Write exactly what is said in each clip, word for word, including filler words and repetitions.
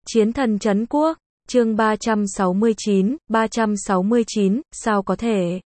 Chiến thần trấn quốc, chương ba trăm sáu mươi chín, ba trăm sáu mươi chín, sao có thể?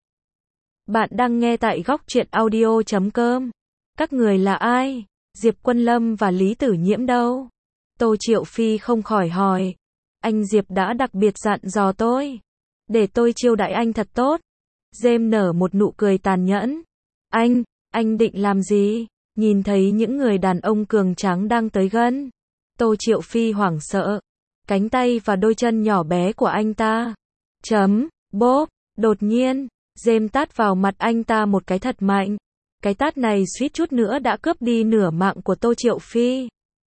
Bạn đang nghe tại góc truyện audio chấm com. Các người là ai? Diệp Quân Lâm và Lý Tử Nhiễm đâu? Tô Triệu Phi không khỏi hỏi. Anh Diệp đã đặc biệt dặn dò tôi. Để tôi chiêu đãi anh thật tốt. Dêm nở một nụ cười tàn nhẫn. Anh, anh định làm gì? Nhìn thấy những người đàn ông cường tráng đang tới gần. Tô Triệu Phi hoảng sợ. Cánh tay và đôi chân nhỏ bé của anh ta. Chấm, bốp, đột nhiên, Dêm tát vào mặt anh ta một cái thật mạnh. Cái tát này suýt chút nữa đã cướp đi nửa mạng của Tô Triệu Phi.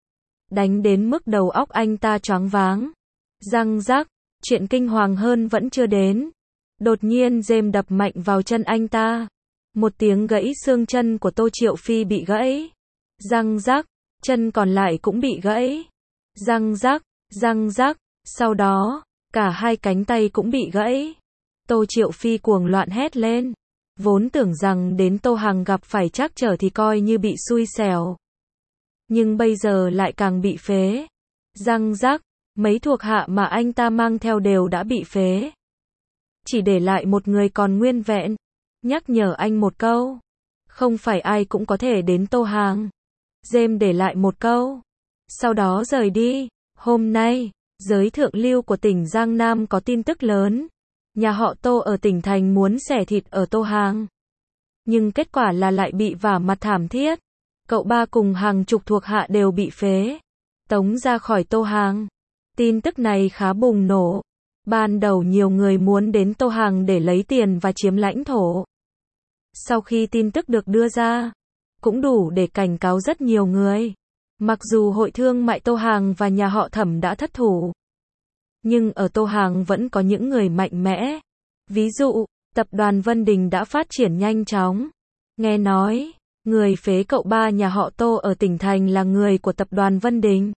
Đánh đến mức đầu óc anh ta choáng váng. Răng rắc, chuyện kinh hoàng hơn vẫn chưa đến. Đột nhiên Dêm đập mạnh vào chân anh ta. Một tiếng gãy xương chân của Tô Triệu Phi bị gãy. Răng rắc, chân còn lại cũng bị gãy. Răng rắc, răng rắc, sau đó, cả hai cánh tay cũng bị gãy. Tô Triệu Phi cuồng loạn hét lên. Vốn tưởng rằng đến Tô Hằng gặp phải trắc trở thì coi như bị xui xẻo. Nhưng bây giờ lại càng bị phế. Răng rắc, mấy thuộc hạ mà anh ta mang theo đều đã bị phế. Chỉ để lại một người còn nguyên vẹn. Nhắc nhở anh một câu. Không phải ai cũng có thể đến Tô Hằng. Dêm để lại một câu. Sau đó rời đi. Hôm nay, giới thượng lưu của tỉnh Giang Nam có tin tức lớn. Nhà họ Tô ở tỉnh thành muốn xẻ thịt ở Tô Hằng. Nhưng kết quả là lại bị vả mặt thảm thiết. Cậu ba cùng hàng chục thuộc hạ đều bị phế. Tống ra khỏi Tô Hằng. Tin tức này khá bùng nổ. Ban đầu nhiều người muốn đến Tô Hằng để lấy tiền và chiếm lãnh thổ. Sau khi tin tức được đưa ra, cũng đủ để cảnh cáo rất nhiều người. Mặc dù hội thương mại Tô Hằng và nhà họ Thẩm đã thất thủ, nhưng ở Tô Hằng vẫn có những người mạnh mẽ. Ví dụ, tập đoàn Vân Đình đã phát triển nhanh chóng. Nghe nói, người phế cậu ba nhà họ Tô ở tỉnh thành là người của tập đoàn Vân Đình.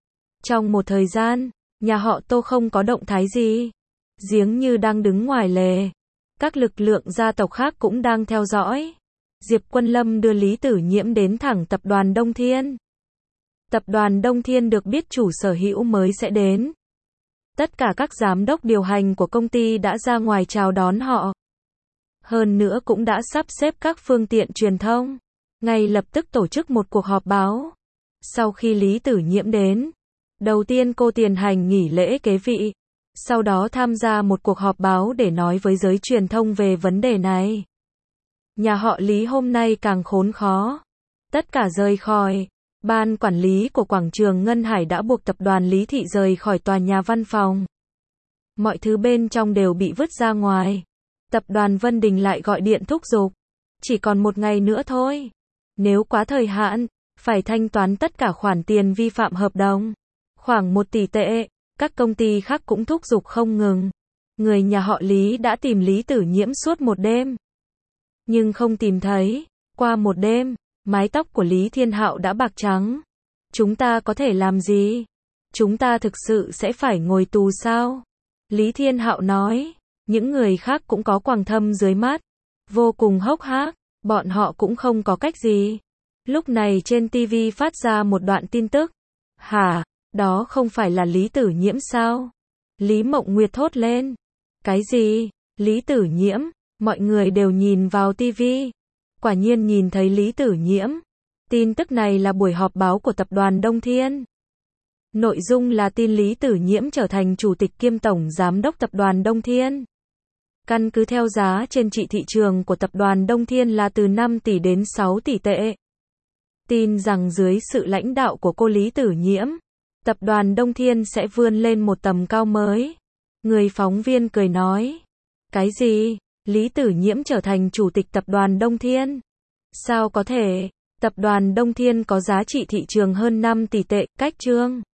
Trong một thời gian, nhà họ Tô không có động thái gì. Giếng như đang đứng ngoài lề. Các lực lượng gia tộc khác cũng đang theo dõi. Diệp Quân Lâm đưa Lý Tử Nhiễm đến thẳng tập đoàn Đông Thiên. Tập đoàn Đông Thiên được biết chủ sở hữu mới sẽ đến. Tất cả các giám đốc điều hành của công ty đã ra ngoài chào đón họ. Hơn nữa cũng đã sắp xếp các phương tiện truyền thông. Ngay lập tức tổ chức một cuộc họp báo. Sau khi Lý Tử Nhiễm đến, đầu tiên cô tiến hành nghỉ lễ kế vị. Sau đó tham gia một cuộc họp báo để nói với giới truyền thông về vấn đề này. Nhà họ Lý hôm nay càng khốn khó. Tất cả rời khỏi. Ban quản lý của quảng trường Ngân Hải đã buộc tập đoàn Lý Thị rời khỏi tòa nhà văn phòng. Mọi thứ bên trong đều bị vứt ra ngoài. Tập đoàn Vân Đình lại gọi điện thúc giục. Chỉ còn một ngày nữa thôi. Nếu quá thời hạn, phải thanh toán tất cả khoản tiền vi phạm hợp đồng. Khoảng một tỷ tệ. Các công ty khác cũng thúc giục không ngừng. Người nhà họ Lý đã tìm Lý Tử Nhiễm suốt một đêm. Nhưng không tìm thấy. Qua một đêm, mái tóc của Lý Thiên Hạo đã bạc trắng. Chúng ta có thể làm gì? Chúng ta thực sự sẽ phải ngồi tù sao? Lý Thiên Hạo nói. Những người khác cũng có quầng thâm dưới mắt. Vô cùng hốc hác. Bọn họ cũng không có cách gì. Lúc này trên ti vi phát ra một đoạn tin tức. Hả? Đó không phải là Lý Tử Nhiễm sao? Lý Mộng Nguyệt thốt lên. Cái gì? Lý Tử Nhiễm? Mọi người đều nhìn vào ti vi. Quả nhiên nhìn thấy Lý Tử Nhiễm. Tin tức này là buổi họp báo của tập đoàn Đông Thiên. Nội dung là tin Lý Tử Nhiễm trở thành chủ tịch kiêm tổng giám đốc tập đoàn Đông Thiên. Căn cứ theo giá trên trị thị trường của tập đoàn Đông Thiên là từ năm tỷ đến sáu tỷ tệ. Tin rằng dưới sự lãnh đạo của cô Lý Tử Nhiễm, tập đoàn Đông Thiên sẽ vươn lên một tầm cao mới. Người phóng viên cười nói. Cái gì? Lý Tử Nhiễm trở thành chủ tịch tập đoàn Đông Thiên? Sao có thể? Tập đoàn Đông Thiên có giá trị thị trường hơn năm tỷ tệ, cách chương.